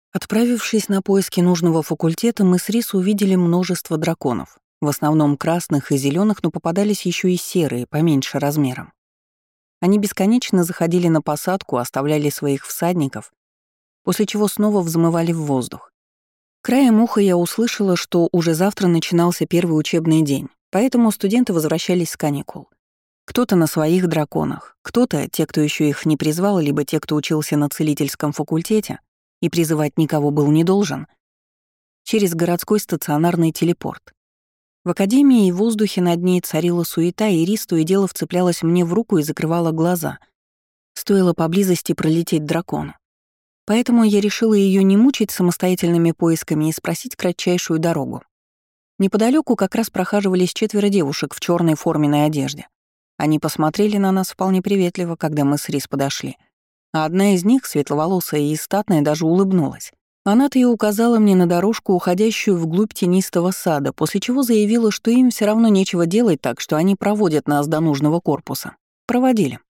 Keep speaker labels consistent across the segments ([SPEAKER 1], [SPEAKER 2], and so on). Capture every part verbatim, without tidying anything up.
[SPEAKER 1] Отправившись на поиски нужного факультета, мы с Рис увидели множество драконов. В основном красных и зеленых, но попадались еще и серые, поменьше размером. Они бесконечно заходили на посадку, оставляли своих всадников, после чего снова взмывали в воздух. Краем уха я услышала, что уже завтра начинался первый учебный день, поэтому студенты возвращались с каникул. Кто-то на своих драконах, кто-то, те, кто еще их не призвал, либо те, кто учился на целительском факультете и призывать никого был не должен, через городской стационарный телепорт. В академии и в воздухе над ней царила суета, и Рис то и дело вцеплялась мне в руку и закрывала глаза. Стоило поблизости пролететь дракону. Поэтому я решила ее не мучить самостоятельными поисками и спросить кратчайшую дорогу. Неподалеку как раз прохаживались четверо девушек в черной форменной одежде. Они посмотрели на нас вполне приветливо, когда мы с Рис подошли. А одна из них, светловолосая и статная, даже улыбнулась. Она-то и указала мне на дорожку, уходящую вглубь тенистого сада, после чего заявила, что им все равно нечего делать, так что они проводят нас до нужного корпуса. Проводили.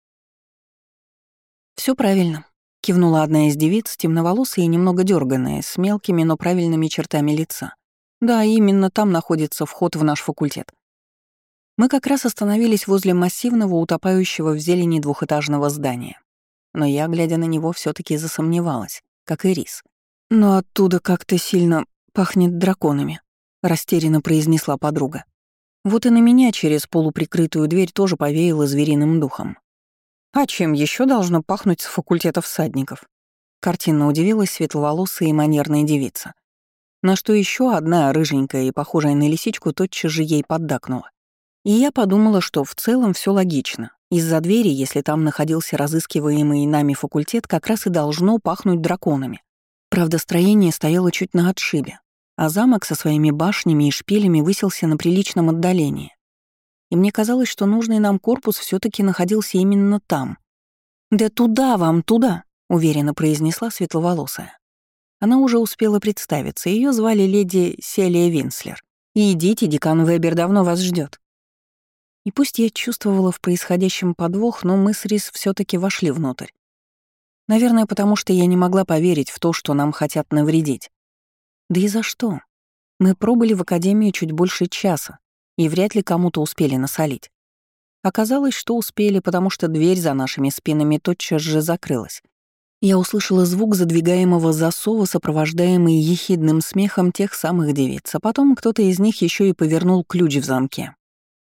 [SPEAKER 1] Все правильно», — кивнула одна из девиц, темноволосая и немного дерганная, с мелкими, но правильными чертами лица. «Да, именно там находится вход в наш факультет». Мы как раз остановились возле массивного, утопающего в зелени двухэтажного здания. Но я, глядя на него, все таки засомневалась, как и Рис. «Но оттуда как-то сильно пахнет драконами», — растерянно произнесла подруга. Вот и на меня через полуприкрытую дверь тоже повеяло звериным духом. «А чем еще должно пахнуть с факультета всадников?» Картинно удивилась светловолосая и манерная девица. На что еще одна, рыженькая и похожая на лисичку, тотчас же ей поддакнула. И я подумала, что в целом все логично. Из-за двери, если там находился разыскиваемый нами факультет, как раз и должно пахнуть драконами. Правда, строение стояло чуть на отшибе, а замок со своими башнями и шпилями высился на приличном отдалении. И мне казалось, что нужный нам корпус все таки находился именно там. «Да туда вам, туда!» — уверенно произнесла светловолосая. Она уже успела представиться, ее звали леди Селия Винслер. «И идите, декан Вебер давно вас ждет. И пусть я чувствовала в происходящем подвох, но мы с Рис все таки вошли внутрь. Наверное, потому что я не могла поверить в то, что нам хотят навредить. Да и за что? Мы пробыли в академии чуть больше часа, и вряд ли кому-то успели насолить. Оказалось, что успели, потому что дверь за нашими спинами тотчас же закрылась. Я услышала звук задвигаемого засова, сопровождаемый ехидным смехом тех самых девиц, а потом кто-то из них еще и повернул ключ в замке.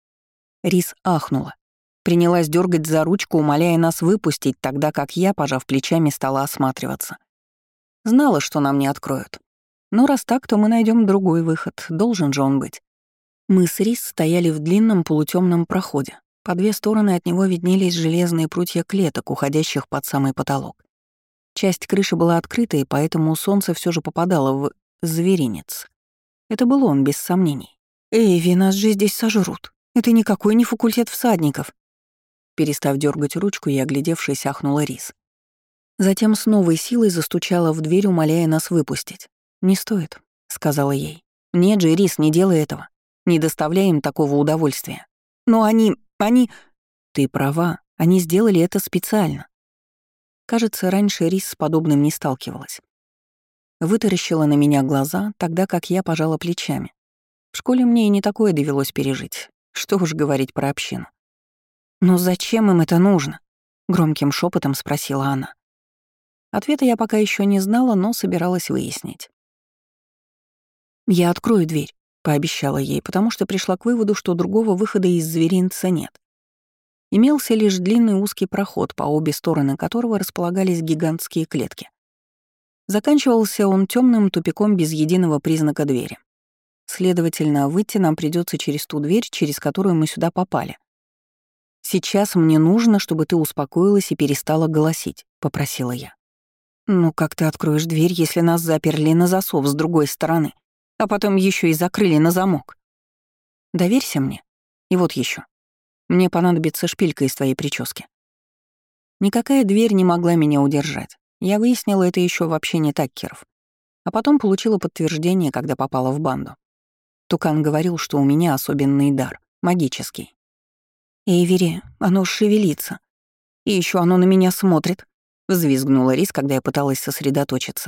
[SPEAKER 1] Рис ахнула. Принялась дергать за ручку, умоляя нас выпустить, тогда как я, пожав плечами, стала осматриваться. Знала, что нам не откроют. Но раз так, то мы найдем другой выход, должен же он быть. Мы с Рис стояли в длинном полутемном проходе. По две стороны от него виднелись железные прутья клеток, уходящих под самый потолок. Часть крыши была открыта, и поэтому солнце все же попадало в зверинец. Это был он, без сомнений. «Эйви, нас же здесь сожрут. Это никакой не факультет всадников». Перестав дергать ручку и оглядевшись, ахнула Рис. Затем с новой силой застучала в дверь, умоляя нас выпустить. «Не стоит», — сказала ей. «Нет же, Рис, не делай этого. Не доставляй им такого удовольствия». «Но они... они...» «Ты права, они сделали это специально». Кажется, раньше Рис с подобным не сталкивалась. Вытаращила на меня глаза, тогда как я пожала плечами. В школе мне и не такое довелось пережить. Что уж говорить про общину. «Но зачем им это нужно?» — громким шепотом спросила она. Ответа я пока еще не знала, но собиралась выяснить. «Я открою дверь», — пообещала ей, потому что пришла к выводу, что другого выхода из зверинца нет. Имелся лишь длинный узкий проход, по обе стороны которого располагались гигантские клетки. Заканчивался он темным тупиком без единого признака двери. Следовательно, выйти нам придется через ту дверь, через которую мы сюда попали. «Сейчас мне нужно, чтобы ты успокоилась и перестала голосить», — попросила я. «Ну как ты откроешь дверь, если нас заперли на засов с другой стороны, а потом еще и закрыли на замок? Доверься мне. И вот еще. Мне понадобится шпилька из твоей прически». Никакая дверь не могла меня удержать. Я выяснила это еще в общении таккеров. А потом получила подтверждение, когда попала в банду. Тукан говорил, что у меня особенный дар, магический. «Эйвери, оно шевелится. И еще оно на меня смотрит», — взвизгнула Рис, когда я пыталась сосредоточиться.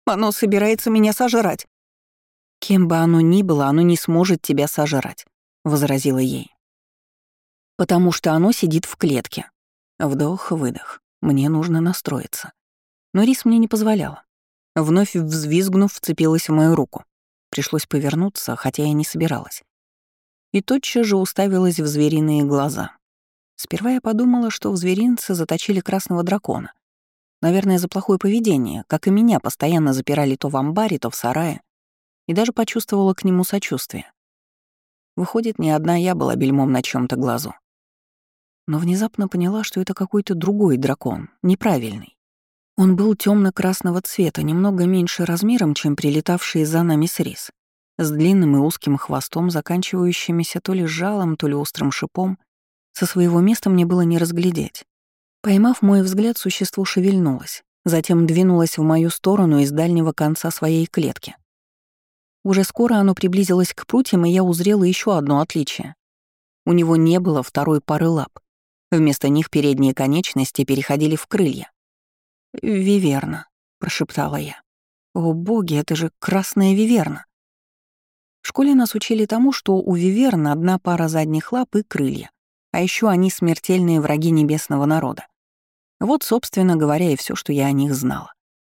[SPEAKER 1] Оно собирается меня сожрать». «Кем бы оно ни было, оно не сможет тебя сожрать», — возразила ей. «Потому что оно сидит в клетке». Вдох-выдох. Мне нужно настроиться. Но Рис мне не позволяла. Вновь взвизгнув, вцепилась в мою руку. Пришлось повернуться, хотя я не собиралась. И тотчас же уставилась в звериные глаза. Сперва я подумала, что в зверинце заточили красного дракона. Наверное, за плохое поведение, как и меня, постоянно запирали то в амбаре, то в сарае, и даже почувствовала к нему сочувствие. Выходит, не одна я была бельмом на чём-то глазу. Но внезапно поняла, что это какой-то другой дракон, неправильный. Он был темно-красного цвета, немного меньше размером, чем прилетавший за нами с Рис, с длинным и узким хвостом, заканчивающимися то ли жалом, то ли острым шипом. Со своего места мне было не разглядеть. Поймав мой взгляд, существо шевельнулось, затем двинулось в мою сторону из дальнего конца своей клетки. Уже скоро оно приблизилось к прутьям, и я узрела еще одно отличие. У него не было второй пары лап. Вместо них передние конечности переходили в крылья. «Виверна», — прошептала я. «О боги, это же красная виверна!» В школе нас учили тому, что у виверн одна пара задних лап и крылья, а еще они смертельные враги небесного народа. Вот, собственно говоря, и все, что я о них знала.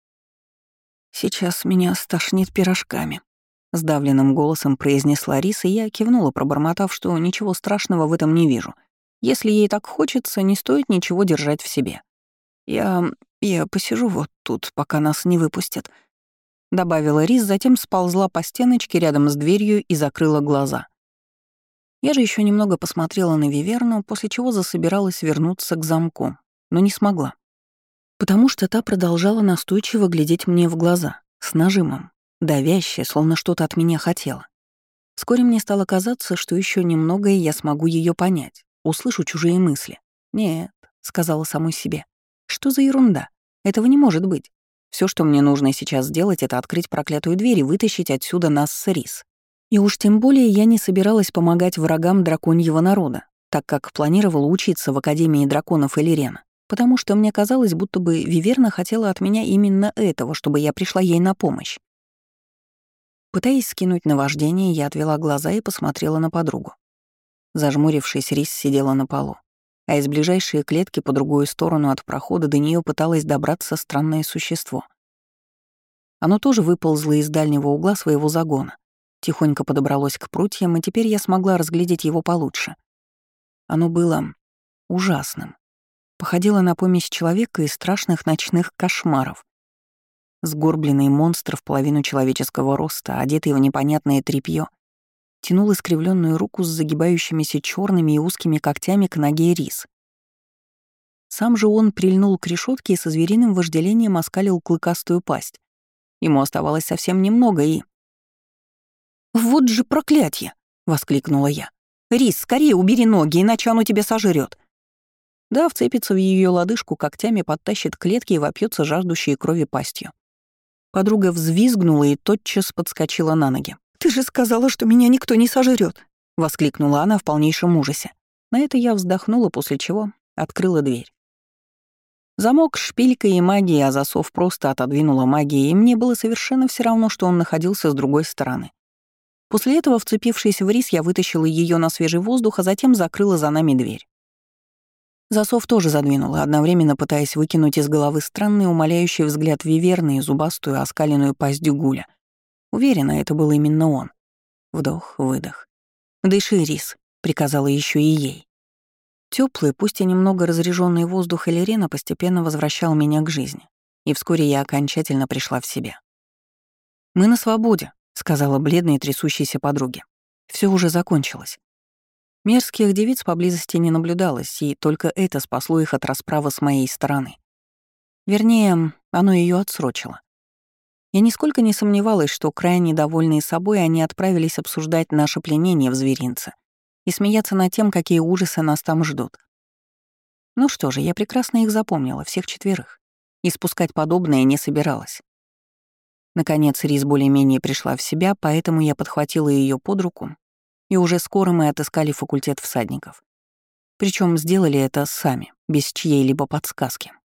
[SPEAKER 1] «Сейчас меня стошнит пирожками», — сдавленным голосом произнесла Рис, и я кивнула, пробормотав, что ничего страшного в этом не вижу. Если ей так хочется, не стоит ничего держать в себе. «Я... я посижу вот тут, пока нас не выпустят», — добавила Рис, затем сползла по стеночке рядом с дверью и закрыла глаза. Я же еще немного посмотрела на виверну, после чего засобиралась вернуться к замку, но не смогла. Потому что та продолжала настойчиво глядеть мне в глаза, с нажимом, давяще, словно что-то от меня хотела. Вскоре мне стало казаться, что еще немного, и я смогу ее понять, услышу чужие мысли. «Нет», — сказала самой себе, — «что за ерунда? Этого не может быть. Все, что мне нужно сейчас сделать, это открыть проклятую дверь и вытащить отсюда нас с Рис». И уж тем более я не собиралась помогать врагам драконьего народа, так как планировала учиться в Академии драконов Элирена, потому что мне казалось, будто бы Виверна хотела от меня именно этого, чтобы я пришла ей на помощь. Пытаясь скинуть наваждение, я отвела глаза и посмотрела на подругу. Зажмурившись, Рис сидела на полу, а из ближайшей клетки по другую сторону от прохода до нее пыталось добраться странное существо. Оно тоже выползло из дальнего угла своего загона, тихонько подобралось к прутьям, и теперь я смогла разглядеть его получше. Оно было ужасным. Походило на помесь человека и страшных ночных кошмаров. Сгорбленный монстр в половину человеческого роста, одетый в непонятное тряпье, тянул искривленную руку с загибающимися черными и узкими когтями к ноге Рис. Сам же он прильнул к решетке и со звериным вожделением оскалил клыкастую пасть. Ему оставалось совсем немного, и... «Вот же проклятье!» — воскликнула я. «Рис, скорее убери ноги, иначе оно тебя сожрет. Да, вцепится в ее лодыжку когтями, подтащит к клетке и вопьется жаждущей крови пастью. Подруга взвизгнула и тотчас подскочила на ноги. «Ты же сказала, что меня никто не сожрет! Воскликнула она в полнейшем ужасе. На это я вздохнула, после чего открыла дверь. Замок шпилькой и магией, а засов просто отодвинула магией, и мне было совершенно все равно, что он находился с другой стороны. После этого, вцепившись в Рис, я вытащила ее на свежий воздух, а затем закрыла за нами дверь. Засов тоже задвинула, одновременно пытаясь выкинуть из головы странный умоляющий взгляд Виверны и зубастую оскаленную пасть Дюгуля. Уверена, это был именно он. Вдох, выдох. «Дыши, Рис», — приказала еще и ей. Теплый, пусть и немного разреженный воздух Элирена постепенно возвращал меня к жизни, и вскоре я окончательно пришла в себя. «Мы на свободе», — сказала бледной трясущейся подруге. Все уже закончилось. Мерзких девиц поблизости не наблюдалось, и только это спасло их от расправы с моей стороны. Вернее, оно ее отсрочило. Я нисколько не сомневалась, что, крайне довольные собой, они отправились обсуждать наше пленение в зверинце и смеяться над тем, какие ужасы нас там ждут. Ну что же, я прекрасно их запомнила, всех четверых, и спускать подобное не собиралась. Наконец Рис более-менее пришла в себя, поэтому я подхватила ее под руку, и уже скоро мы отыскали факультет всадников. Причем сделали это сами, без чьей-либо подсказки.